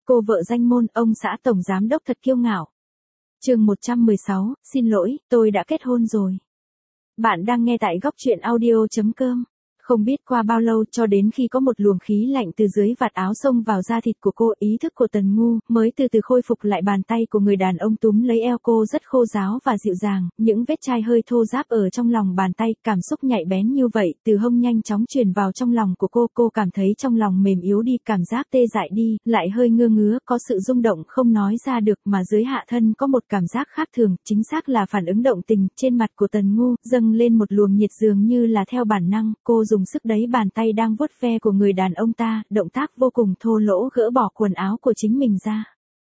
Cô vợ danh môn, ông xã tổng giám đốc thật kiêu ngạo. Chương 116, xin lỗi, tôi đã kết hôn rồi. Bạn đang nghe tại góc truyện audio.com. Không biết qua bao lâu cho đến khi có một luồng khí lạnh từ dưới vạt áo xông vào da thịt của cô, ý thức của Tần Ngu mới từ từ khôi phục lại. Bàn tay của người đàn ông túm lấy eo cô rất khô ráo và dịu dàng, những vết chai hơi thô ráp ở trong lòng bàn tay, cảm xúc nhạy bén như vậy, từ hông nhanh chóng truyền vào trong lòng của cô cảm thấy trong lòng mềm yếu đi, cảm giác tê dại đi, lại hơi ngứa ngứa, có sự rung động không nói ra được, mà dưới hạ thân có một cảm giác khác thường, chính xác là phản ứng động tình. Trên mặt của Tần Ngu dâng lên một luồng nhiệt dường như là theo bản năng, cô dùng sức đẩy bàn tay đang vuốt ve của người đàn ông ta, động tác vô cùng thô lỗ, gỡ bỏ quần áo của chính mình ra.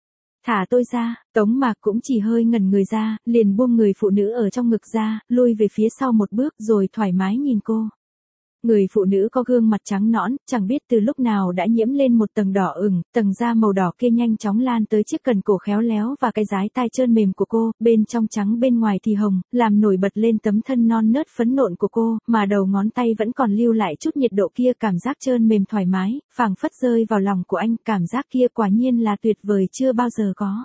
Thả tôi ra. Tống Mạc cũng chỉ hơi ngẩn người ra, liền buông người phụ nữ ở trong ngực ra, lui về phía sau một bước rồi thoải mái nhìn cô. Người phụ nữ có gương mặt trắng nõn, chẳng biết từ lúc nào đã nhiễm lên một tầng đỏ ửng, tầng da màu đỏ kia nhanh chóng lan tới chiếc cần cổ khéo léo và cái dái tai trơn mềm của cô, bên trong trắng bên ngoài thì hồng, làm nổi bật lên tấm thân non nớt phấn nộn của cô, mà đầu ngón tay vẫn còn lưu lại chút nhiệt độ kia, cảm giác trơn mềm thoải mái, phảng phất rơi vào lòng của anh, cảm giác kia quả nhiên là tuyệt vời chưa bao giờ có.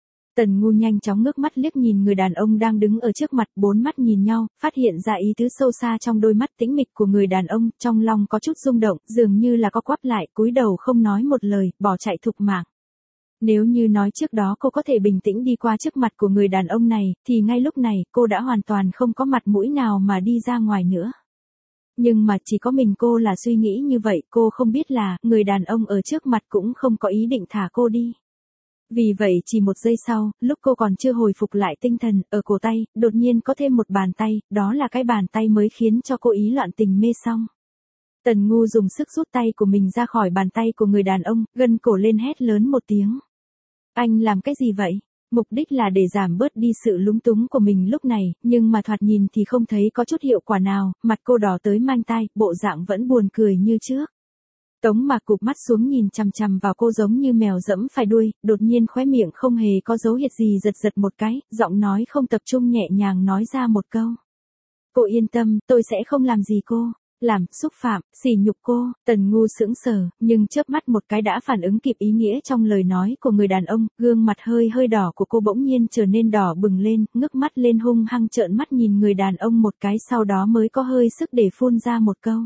Tần Ngu nhanh chóng ngước mắt liếc nhìn người đàn ông đang đứng ở trước mặt, bốn mắt nhìn nhau, phát hiện ra ý tứ sâu xa trong đôi mắt tĩnh mịch của người đàn ông, trong lòng có chút rung động, dường như là co quắp lại, cúi đầu không nói một lời, bỏ chạy thục mạng. Nếu như nói trước đó cô có thể bình tĩnh đi qua trước mặt của người đàn ông này, thì ngay lúc này cô đã hoàn toàn không có mặt mũi nào mà đi ra ngoài nữa. Nhưng mà chỉ có mình cô là suy nghĩ như vậy, cô không biết là người đàn ông ở trước mặt cũng không có ý định thả cô đi. Vì vậy chỉ một giây sau, lúc cô còn chưa hồi phục lại tinh thần, ở cổ tay, đột nhiên có thêm một bàn tay, đó là cái bàn tay mới khiến cho cô ý loạn tình mê xong. Tần Ngu dùng sức rút tay của mình ra khỏi bàn tay của người đàn ông, gân cổ lên hét lớn một tiếng. Anh làm cái gì vậy? Mục đích là để giảm bớt đi sự lúng túng của mình lúc này, nhưng mà thoạt nhìn thì không thấy có chút hiệu quả nào, mặt cô đỏ tới mang tai, bộ dạng vẫn buồn cười như trước. Tống Mạc cụp mắt xuống nhìn chằm chằm vào cô giống như mèo dẫm phải đuôi, đột nhiên khóe miệng không hề có dấu hiệu gì giật một cái, giọng nói không tập trung nhẹ nhàng nói ra một câu. Cô yên tâm, tôi sẽ không làm gì cô. Làm, xúc phạm, sỉ nhục cô. Tần Ngu sững sờ, nhưng chớp mắt một cái đã phản ứng kịp ý nghĩa trong lời nói của người đàn ông, gương mặt hơi đỏ của cô bỗng nhiên trở nên đỏ bừng lên, ngước mắt lên hung hăng trợn mắt nhìn người đàn ông một cái, sau đó mới có hơi sức để phun ra một câu.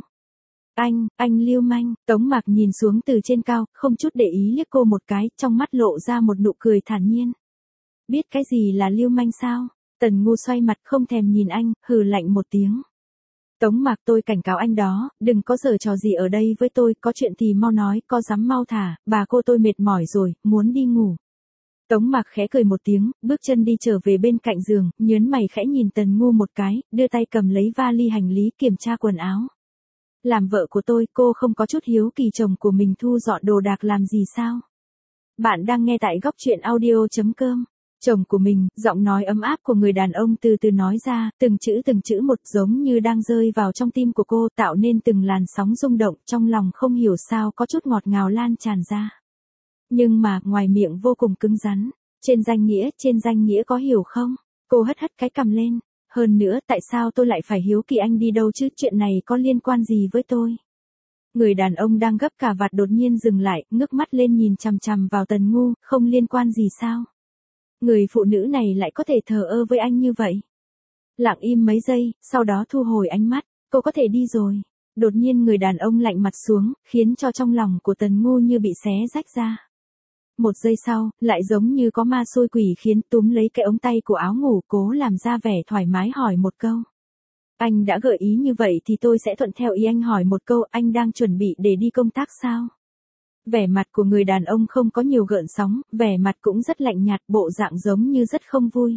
Anh lưu manh. Tống Mạc nhìn xuống từ trên cao, không chút để ý liếc cô một cái, trong mắt lộ ra một nụ cười thản nhiên. Biết cái gì là lưu manh sao? Tần Ngu xoay mặt không thèm nhìn anh, hừ lạnh một tiếng. Tống Mạc, tôi cảnh cáo anh đó, đừng có giở trò gì ở đây với tôi, có chuyện thì mau nói, có dám mau thả, bà cô tôi mệt mỏi rồi, muốn đi ngủ. Tống Mạc khẽ cười một tiếng, bước chân đi trở về bên cạnh giường, nhớn mày khẽ nhìn Tần Ngu một cái, đưa tay cầm lấy vali hành lý kiểm tra quần áo. Làm vợ của tôi, cô không có chút hiếu kỳ chồng của mình thu dọn đồ đạc làm gì sao? Bạn đang nghe tại góc truyện audio.com. Chồng của mình, giọng nói ấm áp của người đàn ông từ từ nói ra, từng chữ một, giống như đang rơi vào trong tim của cô, tạo nên từng làn sóng rung động, trong lòng không hiểu sao có chút ngọt ngào lan tràn ra. Nhưng mà, ngoài miệng vô cùng cứng rắn. Trên danh nghĩa có hiểu không? Cô hất cái cằm lên. Hơn nữa, tại sao tôi lại phải hiếu kỳ anh đi đâu chứ, chuyện này có liên quan gì với tôi? Người đàn ông đang gấp cà vạt đột nhiên dừng lại, ngước mắt lên nhìn chằm chằm vào Tần Ngu, không liên quan gì sao? Người phụ nữ này lại có thể thờ ơ với anh như vậy? Lặng im mấy giây, sau đó thu hồi ánh mắt, cô có thể đi rồi. Đột nhiên người đàn ông lạnh mặt xuống, khiến cho trong lòng của Tần Ngu như bị xé rách ra. Một giây sau, lại giống như có ma xôi quỷ khiến túm lấy cái ống tay của áo ngủ, cố làm ra vẻ thoải mái hỏi một câu. Anh đã gợi ý như vậy thì tôi sẽ thuận theo ý anh. Hỏi một câu, anh đang chuẩn bị để đi công tác sao? Vẻ mặt của người đàn ông không có nhiều gợn sóng, vẻ mặt cũng rất lạnh nhạt, bộ dạng giống như rất không vui.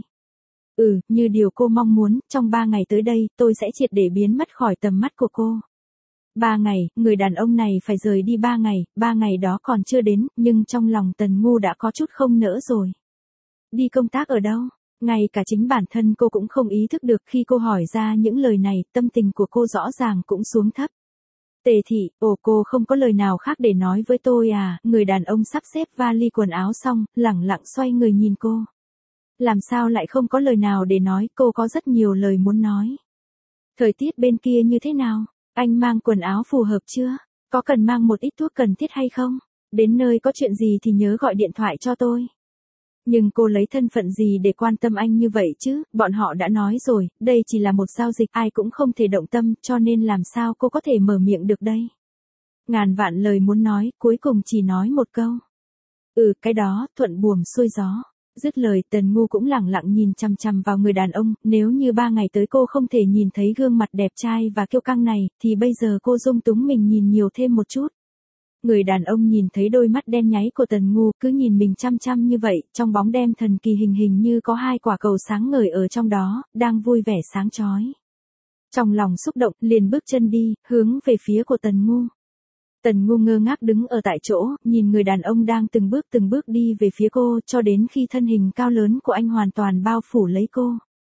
Như điều cô mong muốn, trong 3 ngày tới đây, tôi sẽ triệt để biến mất khỏi tầm mắt của cô. 3 ngày, người đàn ông này phải rời đi 3 ngày đó còn chưa đến, nhưng trong lòng Tần Ngu đã có chút không nỡ rồi. Đi công tác ở đâu? Ngay cả chính bản thân cô cũng không ý thức được, khi cô hỏi ra những lời này, tâm tình của cô rõ ràng cũng xuống thấp. Tề thị, cô không có lời nào khác để nói với tôi à? Người đàn ông sắp xếp vali quần áo xong, lẳng lặng xoay người nhìn cô. Làm sao lại không có lời nào để nói, cô có rất nhiều lời muốn nói. Thời tiết bên kia như thế nào? Anh mang quần áo phù hợp chưa? Có cần mang một ít thuốc cần thiết hay không? Đến nơi có chuyện gì thì nhớ gọi điện thoại cho tôi. Nhưng cô lấy thân phận gì để quan tâm anh như vậy chứ, bọn họ đã nói rồi, đây chỉ là một giao dịch, ai cũng không thể động tâm, cho nên làm sao cô có thể mở miệng được đây. Ngàn vạn lời muốn nói, cuối cùng chỉ nói một câu. Cái đó, thuận buồm xuôi gió. Dứt lời, Tần Ngu cũng lẳng lặng nhìn chằm chằm vào người đàn ông, nếu như 3 ngày tới cô không thể nhìn thấy gương mặt đẹp trai và kiêu căng này, thì bây giờ cô dung túng mình nhìn nhiều thêm một chút. Người đàn ông nhìn thấy đôi mắt đen nháy của Tần Ngu, cứ nhìn mình chăm chăm như vậy, trong bóng đêm thần kỳ hình như có 2 quả cầu sáng ngời ở trong đó, đang vui vẻ sáng chói. Trong lòng xúc động, liền bước chân đi, hướng về phía của Tần Ngu. Tần Ngu ngơ ngác đứng ở tại chỗ, nhìn người đàn ông đang từng bước đi về phía cô, cho đến khi thân hình cao lớn của anh hoàn toàn bao phủ lấy cô.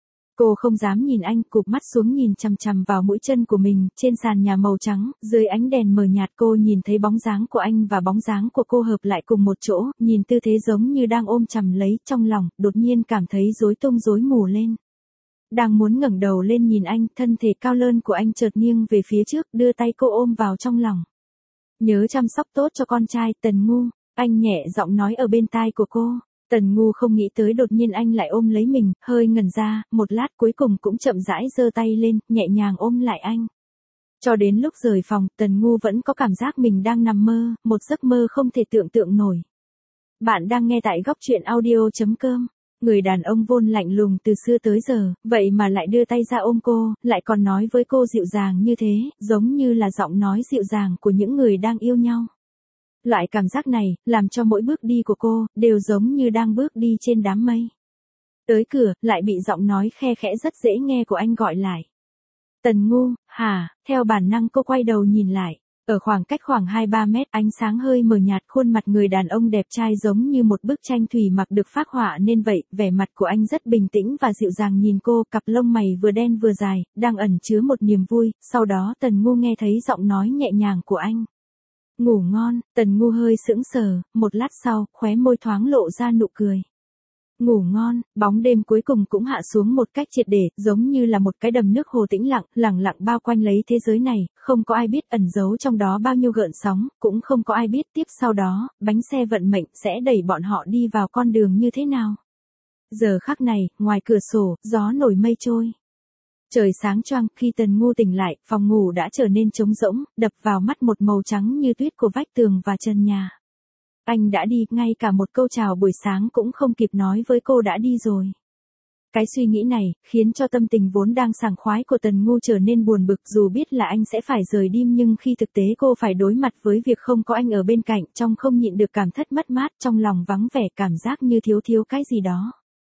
Cô không dám nhìn anh, cụp mắt xuống nhìn chằm chằm vào mũi chân của mình, trên sàn nhà màu trắng, dưới ánh đèn mờ nhạt cô nhìn thấy bóng dáng của anh và bóng dáng của cô hợp lại cùng một chỗ, nhìn tư thế giống như đang ôm chầm lấy, trong lòng, đột nhiên cảm thấy rối tung rối mù lên. Đang muốn ngẩng đầu lên nhìn anh, thân thể cao lớn của anh chợt nghiêng về phía trước, đưa tay cô ôm vào trong lòng. Nhớ chăm sóc tốt cho con trai, Tần Ngu, anh nhẹ giọng nói ở bên tai của cô. Tần Ngu không nghĩ tới đột nhiên anh lại ôm lấy mình, hơi ngẩn ra, một lát cuối cùng cũng chậm rãi giơ tay lên, nhẹ nhàng ôm lại anh. Cho đến lúc rời phòng, Tần Ngu vẫn có cảm giác mình đang nằm mơ, một giấc mơ không thể tưởng tượng nổi. Bạn đang nghe tại góc truyện audio.com. Người đàn ông vốn lạnh lùng từ xưa tới giờ, vậy mà lại đưa tay ra ôm cô, lại còn nói với cô dịu dàng như thế, giống như là giọng nói dịu dàng của những người đang yêu nhau. Loại cảm giác này, làm cho mỗi bước đi của cô, đều giống như đang bước đi trên đám mây. Tới cửa, lại bị giọng nói khe khẽ rất dễ nghe của anh gọi lại. Tần Ngu, hả, theo bản năng cô quay đầu nhìn lại. Ở khoảng cách khoảng 2-3 mét, ánh sáng hơi mờ nhạt, khuôn mặt người đàn ông đẹp trai giống như một bức tranh thủy mặc được phác họa nên vậy, vẻ mặt của anh rất bình tĩnh và dịu dàng nhìn cô, cặp lông mày vừa đen vừa dài, đang ẩn chứa một niềm vui, sau đó Tần Ngu nghe thấy giọng nói nhẹ nhàng của anh. Ngủ ngon, Tần Ngu hơi sững sờ, một lát sau, khóe môi thoáng lộ ra nụ cười. Ngủ ngon, bóng đêm cuối cùng cũng hạ xuống một cách triệt để, giống như là một cái đầm nước hồ tĩnh lặng, lặng lặng bao quanh lấy thế giới này, không có ai biết ẩn giấu trong đó bao nhiêu gợn sóng, cũng không có ai biết tiếp sau đó, bánh xe vận mệnh sẽ đẩy bọn họ đi vào con đường như thế nào. Giờ khắc này, ngoài cửa sổ, gió nổi mây trôi. Trời sáng choang, khi Tần Ngu tỉnh lại, phòng ngủ đã trở nên trống rỗng, đập vào mắt một màu trắng như tuyết của vách tường và trần nhà. Anh đã đi, ngay cả một câu chào buổi sáng cũng không kịp nói với cô đã đi rồi. Cái suy nghĩ này, khiến cho tâm tình vốn đang sảng khoái của Tần Ngu trở nên buồn bực, dù biết là anh sẽ phải rời đi nhưng khi thực tế cô phải đối mặt với việc không có anh ở bên cạnh, trong không nhịn được cảm thất mất mát, trong lòng vắng vẻ cảm giác như thiếu cái gì đó.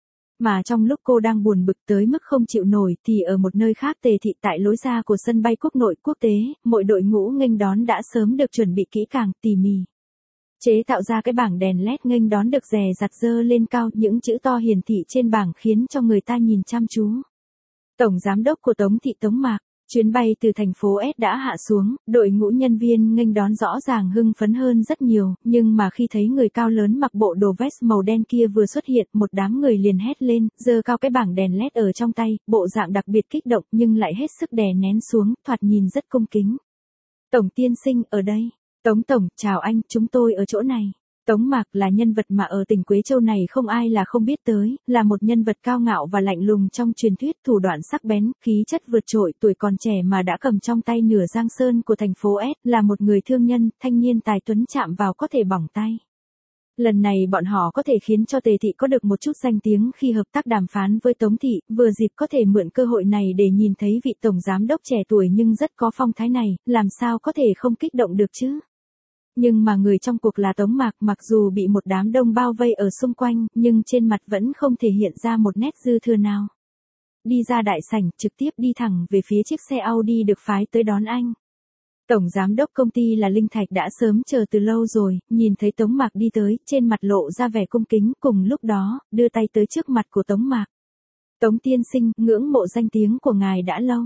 Mà trong lúc cô đang buồn bực tới mức không chịu nổi thì ở một nơi khác Tề thị tại lối ra của sân bay quốc nội quốc tế, mọi đội ngũ nghênh đón đã sớm được chuẩn bị kỹ càng, tỉ mỉ. Chế tạo ra cái bảng đèn LED nghênh đón được dè dặt dơ lên cao, những chữ to hiển thị trên bảng khiến cho người ta nhìn chăm chú. Tổng giám đốc của Tống thị Tống Mạc, chuyến bay từ thành phố S đã hạ xuống, đội ngũ nhân viên nghênh đón rõ ràng hưng phấn hơn rất nhiều, nhưng mà khi thấy người cao lớn mặc bộ đồ vest màu đen kia vừa xuất hiện, một đám người liền hét lên, giơ cao cái bảng đèn LED ở trong tay, bộ dạng đặc biệt kích động nhưng lại hết sức đè nén xuống, thoạt nhìn rất cung kính. Tổng tiên sinh ở đây. Tống Tổng, chào anh, chúng tôi ở chỗ này. Tống Mạc là nhân vật mà ở tỉnh Quế Châu này không ai là không biết tới, là một nhân vật cao ngạo và lạnh lùng trong truyền thuyết, thủ đoạn sắc bén, khí chất vượt trội, tuổi còn trẻ mà đã cầm trong tay nửa giang sơn của thành phố S, là một người thương nhân, thanh niên tài tuấn chạm vào có thể bỏng tay. Lần này bọn họ có thể khiến cho Tề thị có được một chút danh tiếng khi hợp tác đàm phán với Tống thị, vừa dịp có thể mượn cơ hội này để nhìn thấy vị tổng giám đốc trẻ tuổi nhưng rất có phong thái này, làm sao có thể không kích động được chứ? Nhưng mà người trong cuộc là Tống Mạc, mặc dù bị một đám đông bao vây ở xung quanh, nhưng trên mặt vẫn không thể hiện ra một nét dư thừa nào. Đi ra đại sảnh, trực tiếp đi thẳng về phía chiếc xe Audi được phái tới đón anh. Tổng giám đốc công ty là Linh Thạch đã sớm chờ từ lâu rồi, nhìn thấy Tống Mạc đi tới, trên mặt lộ ra vẻ cung kính, cùng lúc đó, đưa tay tới trước mặt của Tống Mạc. Tống tiên sinh, ngưỡng mộ danh tiếng của ngài đã lâu.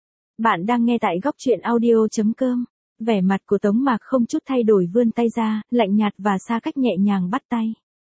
Bạn đang nghe tại góc truyện audio.com. Vẻ mặt của Tống Mạc không chút thay đổi, vươn tay ra, lạnh nhạt và xa cách nhẹ nhàng bắt tay.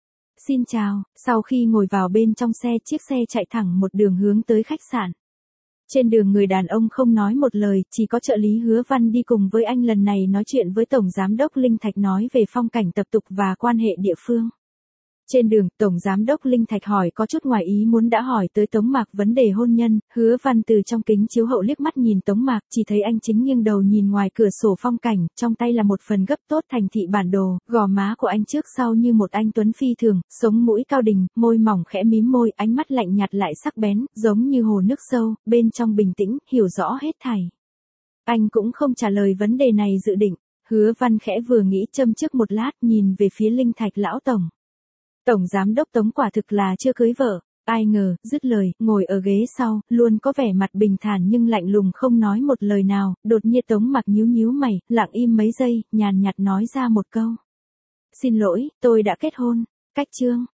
Xin chào, sau khi ngồi vào bên trong xe, chiếc xe chạy thẳng một đường hướng tới khách sạn. Trên đường người đàn ông không nói một lời, chỉ có trợ lý Hứa Văn đi cùng với anh lần này nói chuyện với Tổng Giám đốc Linh Thạch nói về phong cảnh tập tục và quan hệ địa phương. Trên đường, Tổng Giám đốc Linh Thạch hỏi có chút ngoài ý muốn đã hỏi tới Tống Mạc vấn đề hôn nhân, Hứa Văn từ trong kính chiếu hậu liếc mắt nhìn Tống Mạc, chỉ thấy anh chính nghiêng đầu nhìn ngoài cửa sổ phong cảnh, trong tay là một phần gấp tốt thành thị bản đồ, gò má của anh trước sau như một anh tuấn phi thường, sống mũi cao đỉnh, môi mỏng khẽ mím môi, ánh mắt lạnh nhạt lại sắc bén, giống như hồ nước sâu, bên trong bình tĩnh, hiểu rõ hết thảy. Anh cũng không trả lời vấn đề này dự định, Hứa Văn khẽ vừa nghĩ châm trước một lát, nhìn về phía Linh Thạch lão tổng. Tổng Giám đốc Tống quả thực là chưa cưới vợ, ai ngờ, dứt lời, ngồi ở ghế sau, luôn có vẻ mặt bình thản nhưng lạnh lùng không nói một lời nào, đột nhiên Tống Mặc nhíu nhíu mày, lặng im mấy giây, nhàn nhạt nói ra một câu. Xin lỗi, tôi đã kết hôn, cách chương.